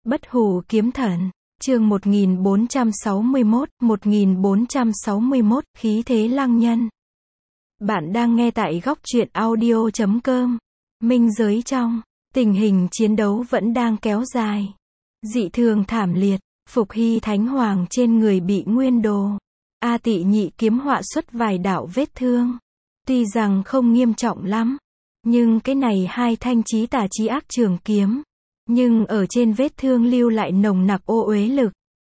Bất hủ kiếm thần, chương 1461, khí thế lăng nhân. Bạn đang nghe tại góc truyện audio.com. Minh giới trong, tình hình chiến đấu vẫn đang kéo dài. Dị thường thảm liệt, Phục Hy Thánh Hoàng trên người bị nguyên đồ. A Tị Nhị kiếm họa xuất vài đạo vết thương. Tuy rằng không nghiêm trọng lắm, nhưng cái này hai thanh chí tà chí ác trường kiếm. Nhưng ở trên vết thương lưu lại nồng nặc ô uế lực.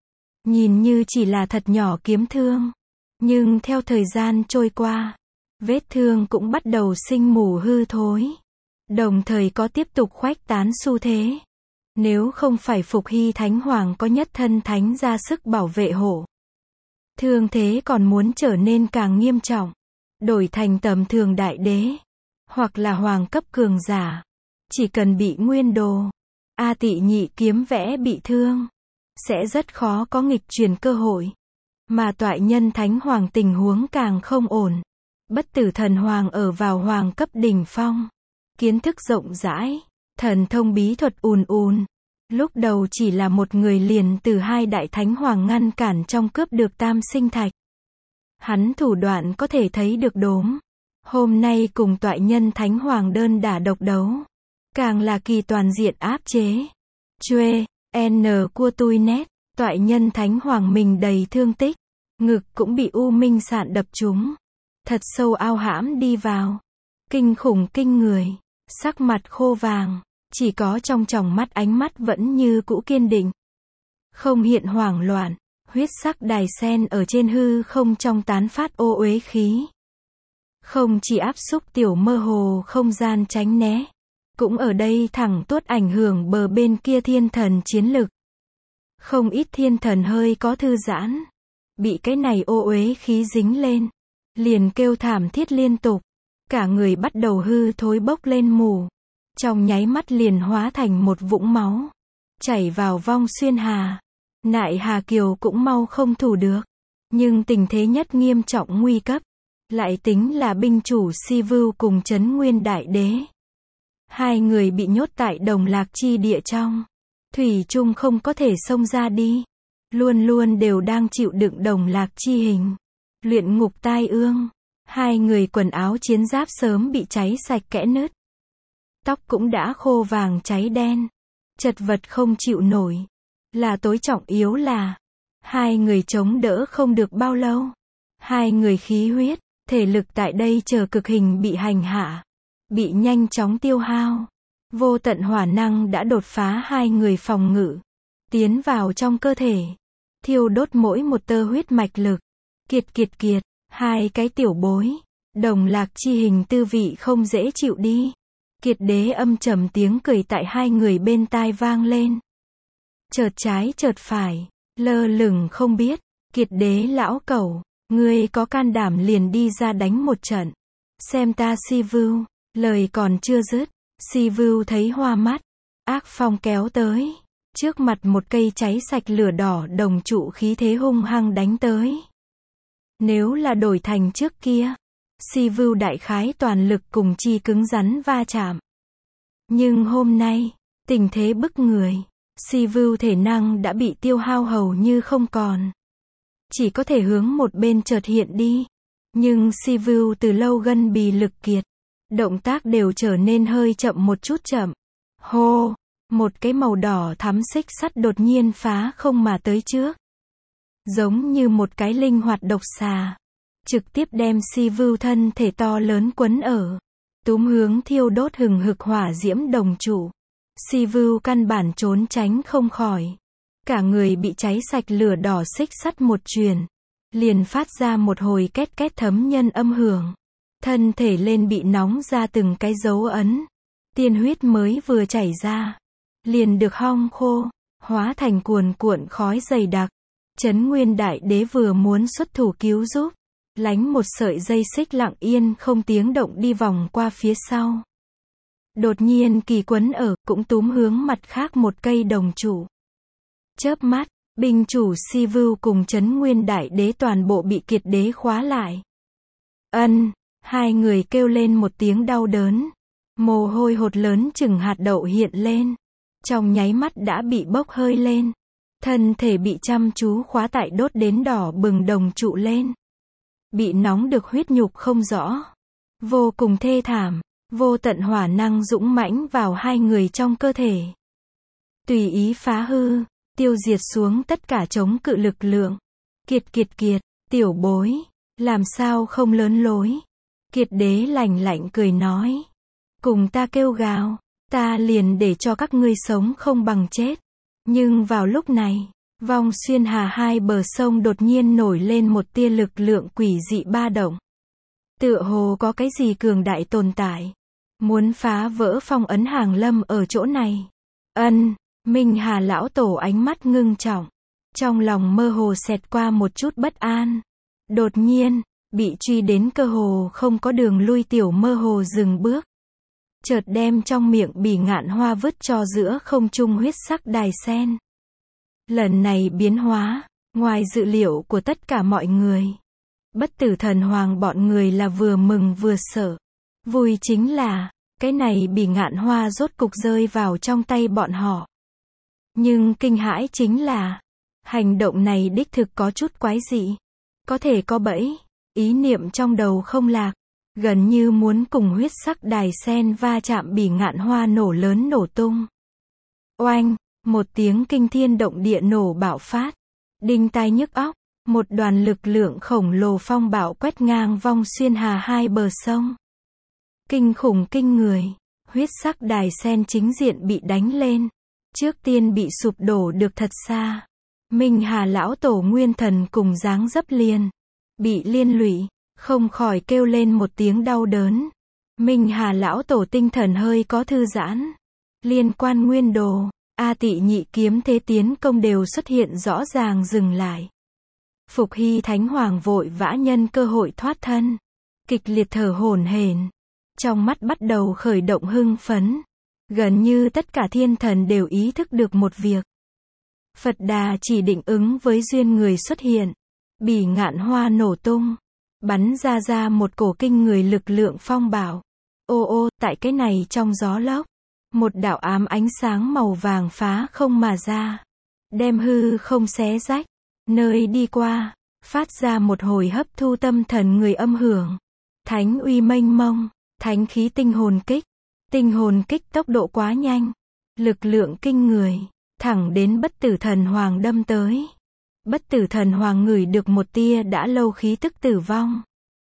Nhìn như chỉ là thật nhỏ kiếm thương. Nhưng theo thời gian trôi qua, vết thương cũng bắt đầu sinh mù hư thối. Đồng thời có tiếp tục khuếch tán xu thế. Nếu không phải Phục Hy Thánh Hoàng có nhất thân thánh ra sức bảo vệ hộ, thương thế còn muốn trở nên càng nghiêm trọng. Đổi thành tầm thường đại đế, hoặc là hoàng cấp cường giả. Chỉ cần bị nguyên đồ, A Tị Nhị kiếm vẽ bị thương, sẽ rất khó có nghịch chuyển cơ hội. Mà toại nhân Thánh Hoàng tình huống càng không ổn. Bất tử thần hoàng ở vào hoàng cấp đỉnh phong. Kiến thức rộng rãi, thần thông bí thuật ùn ùn. Lúc đầu chỉ là một người liền từ hai đại thánh hoàng ngăn cản trong cướp được tam sinh thạch. Hắn thủ đoạn có thể thấy được đốm. Hôm nay cùng toại nhân Thánh Hoàng đơn đả độc đấu. Càng là kỳ toàn diện áp chế. Chuê, N cua tui nét, toại nhân Thánh Hoàng mình đầy thương tích. Ngực cũng bị U Minh Sạn đập trúng. Thật sâu ao hãm đi vào. Kinh khủng kinh người. Sắc mặt khô vàng. Chỉ có trong tròng mắt ánh mắt vẫn như cũ kiên định. Không hiện hoảng loạn. Huyết sắc đài sen ở trên hư không trong tán phát ô uế khí. Không chỉ áp xúc tiểu mơ hồ không gian tránh né. Cũng ở đây thẳng tuốt ảnh hưởng bờ bên kia thiên thần chiến lực. Không ít thiên thần hơi có thư giãn. Bị cái này ô uế khí dính lên. Liền kêu thảm thiết liên tục. Cả người bắt đầu hư thối bốc lên mù. Trong nháy mắt liền hóa thành một vũng máu. Chảy vào vong xuyên hà. Nại Hà Kiều cũng mau không thủ được. Nhưng tình thế nhất nghiêm trọng nguy cấp. Lại tính là binh chủ Si Vưu cùng Trấn Nguyên Đại Đế. Hai người bị nhốt tại Đồng Lạc chi địa trong. Thủy chung không có thể xông ra đi. Luôn luôn đều đang chịu đựng Đồng Lạc chi hình. Luyện ngục tai ương. Hai người quần áo chiến giáp sớm bị cháy sạch kẽ nứt. Tóc cũng đã khô vàng cháy đen. Chật vật không chịu nổi. Là tối trọng yếu là hai người chống đỡ không được bao lâu. Hai người khí huyết, thể lực tại đây chờ cực hình bị hành hạ. Bị nhanh chóng tiêu hao. Vô tận hỏa năng đã đột phá hai người phòng ngự. Tiến vào trong cơ thể. Thiêu đốt mỗi một tơ huyết mạch lực. Kiệt. Hai cái tiểu bối. Đồng Lạc chi hình tư vị không dễ chịu đi. Kiệt đế âm trầm tiếng cười tại hai người bên tai vang lên. Chợt trái chợt phải. Lơ lửng không biết. Kiệt đế lão cẩu. Ngươi có can đảm liền đi ra đánh một trận. Xem ta Si Vưu. Lời còn chưa dứt. Si Vưu thấy hoa mắt. Ác phong kéo tới. Trước mặt một cây cháy sạch lửa đỏ đồng trụ khí thế hung hăng đánh tới. Nếu là đổi thành trước kia. Si Vưu đại khái toàn lực cùng chi cứng rắn va chạm. Nhưng hôm nay, tình thế bức người. Si Vưu thể năng đã bị tiêu hao hầu như không còn. Chỉ có thể hướng một bên chợt hiện đi. Nhưng Si Vưu từ lâu gân bì lực kiệt. Động tác đều trở nên hơi chậm một chút chậm. Hô! Một cái màu đỏ thắm xích sắt đột nhiên phá không mà tới trước. Giống như một cái linh hoạt độc xà. Trực tiếp đem Si Vưu thân thể to lớn quấn ở. Túm hướng thiêu đốt hừng hực hỏa diễm đồng trụ. Si Vưu căn bản trốn tránh không khỏi. Cả người bị cháy sạch lửa đỏ xích sắt một truyền. Liền phát ra một hồi két két thấm nhân âm hưởng. Thân thể lên bị nóng ra từng cái dấu ấn. Tiên huyết mới vừa chảy ra. Liền được hong khô. Hóa thành cuồn cuộn khói dày đặc. Trấn Nguyên Đại Đế vừa muốn xuất thủ cứu giúp. Lánh một sợi dây xích lặng yên không tiếng động đi vòng qua phía sau. Đột nhiên kỳ quấn ở, cũng túm hướng mặt khác một cây đồng trụ. Chớp mắt, binh chủ Si Vưu cùng Trấn Nguyên Đại Đế toàn bộ bị Kiệt đế khóa lại. Hai người kêu lên một tiếng đau đớn. Mồ hôi hột lớn chừng hạt đậu hiện lên. trong nháy mắt đã bị bốc hơi lên. Thân thể bị chăm chú khóa tại đốt đến đỏ bừng đồng trụ lên. Bị nóng được huyết nhục không rõ. Vô cùng thê thảm, vô tận hỏa năng dũng mãnh vào hai người trong cơ thể. Tùy ý phá hư, tiêu diệt xuống tất cả chống cự lực lượng. Kiệt, tiểu bối, làm sao không lớn lối. Kiệt đế lạnh lạnh cười nói. Cùng ta kêu gào, ta liền để cho các ngươi sống không bằng chết. Nhưng vào lúc này, Vong Xuyên Hà hai bờ sông đột nhiên nổi lên một tia lực lượng quỷ dị ba động. Tựa hồ có cái gì cường đại tồn tại. Muốn phá vỡ phong ấn hàng lâm ở chỗ này. Minh Hà lão tổ ánh mắt ngưng trọng. Trong lòng mơ hồ xẹt qua một chút bất an. Đột nhiên, bị truy đến cơ hồ không có đường lui tiểu mơ hồ dừng bước. Chợt đem trong miệng bỉ ngạn hoa vứt cho giữa không trung huyết sắc đài sen. Lần này biến hóa, ngoài dự liệu của tất cả mọi người. Bất Tử Thần Hoàng bọn người là vừa mừng vừa sợ. Vui chính là, cái này bỉ ngạn hoa rốt cục rơi vào trong tay bọn họ. Nhưng kinh hãi chính là, hành động này đích thực có chút quái dị. Có thể có bẫy, ý niệm trong đầu không lạc. Gần như muốn cùng huyết sắc đài sen va chạm bỉ ngạn hoa nổ lớn nổ tung. Oanh, một tiếng kinh thiên động địa nổ bạo phát. Đinh tai nhức óc, một đoàn lực lượng khổng lồ phong bạo quét ngang Vong Xuyên Hà hai bờ sông. Kinh khủng kinh người, huyết sắc đài sen chính diện bị đánh lên. Trước tiên bị sụp đổ được thật xa. Minh Hà lão tổ nguyên thần cùng dáng dấp liền. Bị liên lụy. Không khỏi kêu lên một tiếng đau đớn. Minh Hà lão tổ tinh thần hơi có thư giãn. Liên quan nguyên đồ, A Tị nhị kiếm thế tiến công đều xuất hiện rõ ràng dừng lại. Phục Hy Thánh Hoàng vội vã nhân cơ hội thoát thân. Kịch liệt thở hổn hển. Trong mắt bắt đầu khởi động hưng phấn. Gần như tất cả thiên thần đều ý thức được một việc. Phật Đà chỉ định ứng với duyên người xuất hiện. Bỉ ngạn hoa nổ tung. Bắn ra một cổ kinh người lực lượng phong bạo. Ô, tại cái này trong gió lốc. Một đạo ám ánh sáng màu vàng phá không mà ra. Đem hư không xé rách. Nơi đi qua, phát ra một hồi hấp thu tâm thần người âm hưởng. Thánh uy mênh mông, thánh khí tinh hồn kích. Tinh hồn kích tốc độ quá nhanh. Lực lượng kinh người, thẳng đến Bất Tử Thần Hoàng đâm tới. Bất Tử Thần Hoàng ngửi được một tia đã lâu khí tức tử vong.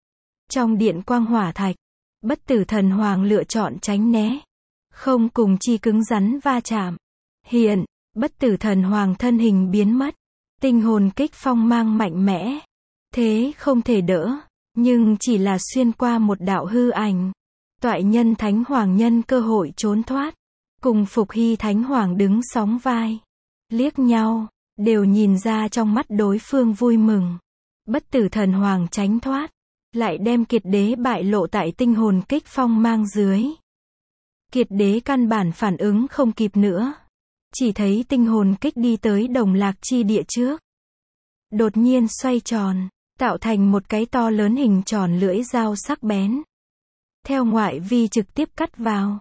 Trong điện quang hỏa thạch, Bất Tử Thần Hoàng lựa chọn tránh né. Không cùng chi cứng rắn va chạm. Hiện, Bất Tử Thần Hoàng thân hình biến mất. Tinh hồn kích phong mang mạnh mẽ. Thế không thể đỡ, nhưng chỉ là xuyên qua một đạo hư ảnh. Toại nhân Thánh Hoàng nhân cơ hội trốn thoát. Cùng Phục Hy Thánh Hoàng đứng sóng vai. Liếc nhau. Đều nhìn ra trong mắt đối phương vui mừng. Bất Tử Thần Hoàng tránh thoát. Lại đem Kiệt đế bại lộ tại tinh hồn kích phong mang dưới. Kiệt đế căn bản phản ứng không kịp nữa. Chỉ thấy tinh hồn kích đi tới Đồng Lạc chi địa trước. Đột nhiên xoay tròn. Tạo thành một cái to lớn hình tròn lưỡi dao sắc bén. Theo ngoại vi trực tiếp cắt vào.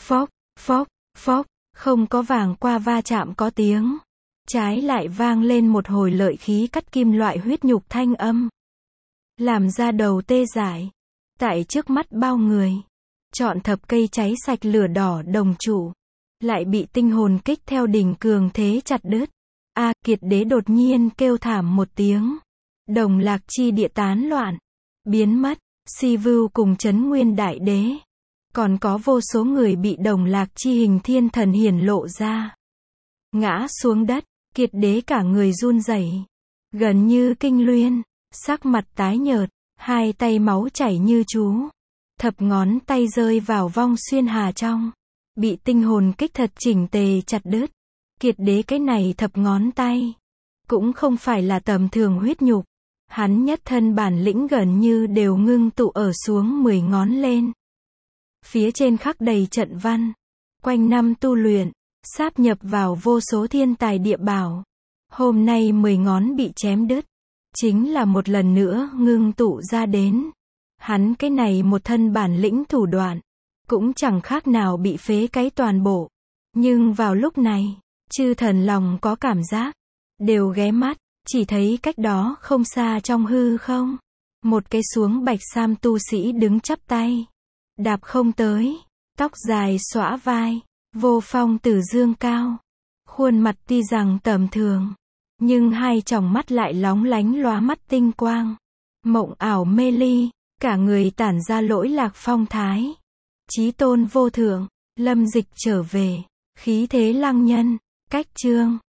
Phốc, không có vàng qua va chạm có tiếng. Trái lại vang lên một hồi lợi khí cắt kim loại huyết nhục thanh âm. Làm ra đầu tê dại. Tại trước mắt bao người. Chọn thập cây cháy sạch lửa đỏ đồng trụ. Lại bị tinh hồn kích theo đỉnh cường thế chặt đứt. Kiệt đế đột nhiên kêu thảm một tiếng. Đồng Lạc chi địa tán loạn. Biến mất. Si Vưu cùng Trấn Nguyên Đại Đế. Còn có vô số người bị Đồng Lạc chi hình thiên thần hiển lộ ra. Ngã xuống đất. Kiệt đế cả người run rẩy, gần như kinh luyên, sắc mặt tái nhợt, hai tay máu chảy như chú. Thập ngón tay rơi vào Vong Xuyên Hà trong, bị tinh hồn kích thật chỉnh tề chặt đứt. Kiệt đế cái này thập ngón tay, cũng không phải là tầm thường huyết nhục. Hắn nhất thân bản lĩnh gần như đều ngưng tụ ở xuống 10 ngón lên. Phía trên khắc đầy trận văn, quanh năm tu luyện. Sáp nhập vào vô số thiên tài địa bảo. Hôm nay 10 ngón bị chém đứt. Chính là một lần nữa ngưng tụ ra đến. Hắn cái này một thân bản lĩnh thủ đoạn. Cũng chẳng khác nào bị phế cái toàn bộ. Nhưng vào lúc này, chư thần lòng có cảm giác, đều ghé mắt, chỉ thấy cách đó không xa trong hư không. Một cái xuống bạch sam tu sĩ đứng chắp tay. Đạp không tới, tóc dài xõa vai, vô phong tử dương cao. Khuôn mặt tuy rằng tầm thường, nhưng hai tròng mắt lại lóng lánh lóa mắt tinh quang. Mộng ảo mê ly, cả người tản ra lỗi lạc phong thái. Chí tôn vô thượng, lâm dịch trở về, khí thế lăng nhân, cách chương.